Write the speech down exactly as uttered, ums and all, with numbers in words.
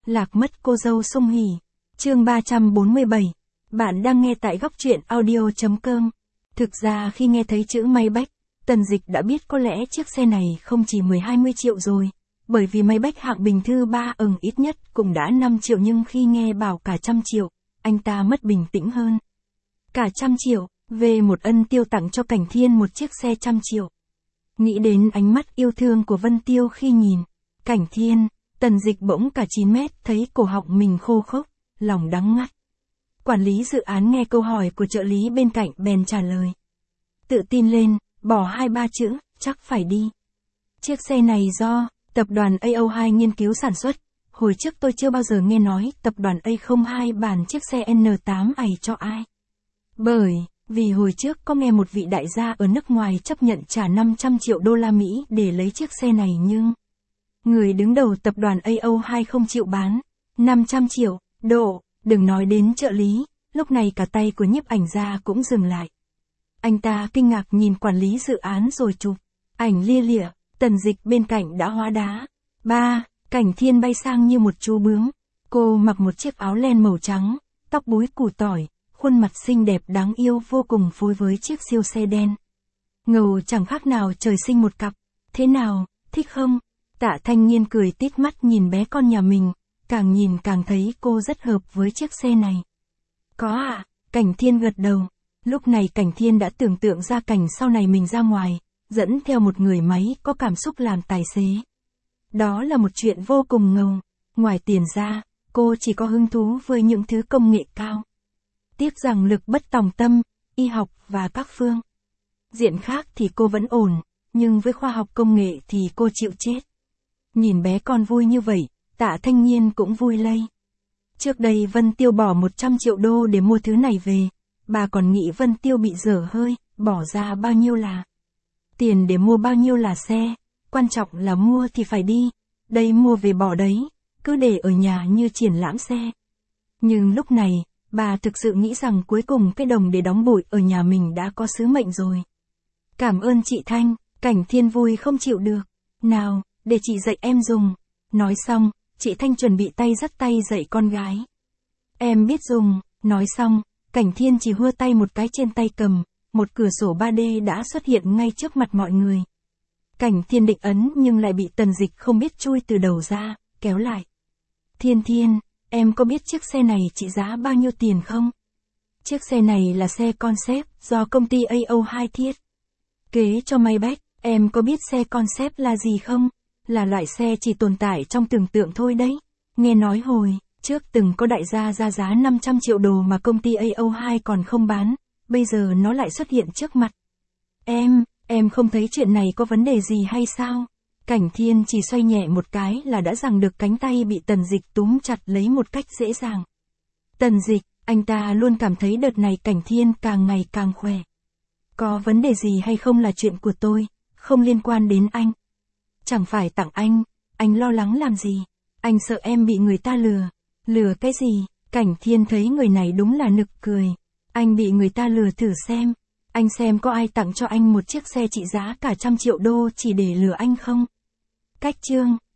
Lạc mất cô dâu Sung Hỉ. Chương ba trăm bốn mươi bảy. Bạn đang nghe tại góc truyện audio chấm com. Thực ra khi nghe thấy chữ Maybach, Tần Dịch đã biết có lẽ chiếc xe này không chỉ mười hai mươi triệu rồi, bởi vì Maybach hạng bình thư ba ầng ít nhất cũng đã năm triệu, nhưng khi nghe bảo cả trăm triệu, anh ta mất bình tĩnh hơn. Cả trăm triệu, về một ân tiêu tặng cho Cảnh Thiên một chiếc xe trăm triệu. Nghĩ đến ánh mắt yêu thương của Vân Tiêu khi nhìn Cảnh Thiên, Tần Dịch bỗng cả chín mét thấy cổ họng mình khô khốc, lòng đắng ngắt. Quản lý dự án nghe câu hỏi của trợ lý bên cạnh bèn trả lời. Tự tin lên, bỏ hai ba chữ, chắc phải đi. Chiếc xe này do tập đoàn A O hai nghiên cứu sản xuất. Hồi trước tôi chưa bao giờ nghe nói tập đoàn A không hai bàn chiếc xe N tám ấy cho ai. Bởi vì hồi trước có nghe một vị đại gia ở nước ngoài chấp nhận trả năm trăm triệu đô la Mỹ để lấy chiếc xe này, nhưng người đứng đầu tập đoàn A O hai không chịu bán. năm trăm triệu, độ, đừng nói đến trợ lý, lúc này cả tay của nhiếp ảnh gia cũng dừng lại. Anh ta kinh ngạc nhìn quản lý dự án rồi chụp ảnh lia lịa. Tần Dịch bên cạnh đã hóa đá. Ba, Cảnh Thiên bay sang như một chú bướm. Cô mặc một chiếc áo len màu trắng, tóc búi củ tỏi, khuôn mặt xinh đẹp đáng yêu vô cùng phối với chiếc siêu xe đen. Ngầu chẳng khác nào trời sinh một cặp. Thế nào, thích không? Tạ Thanh Nghiên cười tít mắt nhìn bé con nhà mình, càng nhìn càng thấy cô rất hợp với chiếc xe này. Có ạ, à? Cảnh Thiên gật đầu. Lúc này Cảnh Thiên đã tưởng tượng ra cảnh sau này mình ra ngoài, dẫn theo một người máy có cảm xúc làm tài xế. Đó là một chuyện vô cùng ngầu. Ngoài tiền ra, cô chỉ có hứng thú với những thứ công nghệ cao. Tiếc rằng lực bất tòng tâm, y học và các phương diện khác thì cô vẫn ổn, nhưng với khoa học công nghệ thì cô chịu chết. Nhìn bé con vui như vậy, Tạ Thanh Nghiên cũng vui lây. Trước đây Vân Tiêu bỏ một trăm triệu đô để mua thứ này về, bà còn nghĩ Vân Tiêu bị dở hơi, bỏ ra bao nhiêu là tiền để mua bao nhiêu là xe, quan trọng là mua thì phải đi, đây mua về bỏ đấy, cứ để ở nhà như triển lãm xe. Nhưng lúc này, bà thực sự nghĩ rằng cuối cùng cái đồng để đóng bụi ở nhà mình đã có sứ mệnh rồi. Cảm ơn chị Thanh, Cảnh Thiên vui không chịu được. Nào, để chị dạy em dùng. Nói xong, chị Thanh chuẩn bị tay dắt tay dạy con gái. Em biết dùng. Nói xong, Cảnh Thiên chỉ hưa tay một cái trên tay cầm, một cửa sổ ba D đã xuất hiện ngay trước mặt mọi người. Cảnh Thiên định ấn nhưng lại bị Tần Dịch không biết chui từ đầu ra, kéo lại. Thiên Thiên, em có biết chiếc xe này trị giá bao nhiêu tiền không? Chiếc xe này là xe concept do công ty A O hai thiết kế cho Maybach. Em có biết xe concept là gì không? Là loại xe chỉ tồn tại trong tưởng tượng thôi đấy. Nghe nói hồi trước từng có đại gia ra giá năm trăm triệu đô mà công ty A O hai còn không bán, bây giờ nó lại xuất hiện trước mặt. Em, em không thấy chuyện này có vấn đề gì hay sao? Cảnh Thiên chỉ xoay nhẹ một cái là đã giằng được cánh tay bị Tần Dịch túm chặt lấy một cách dễ dàng. Tần Dịch, anh ta luôn cảm thấy đợt này Cảnh Thiên càng ngày càng khỏe. Có vấn đề gì hay không là chuyện của tôi, không liên quan đến anh. Chẳng phải tặng anh, anh lo lắng làm gì? Anh sợ em bị người ta lừa. Lừa cái gì? Cảnh Thiên thấy người này đúng là nực cười. Anh bị người ta lừa thử xem. Anh xem có ai tặng cho anh một chiếc xe trị giá cả trăm triệu đô chỉ để lừa anh không? Cách chương.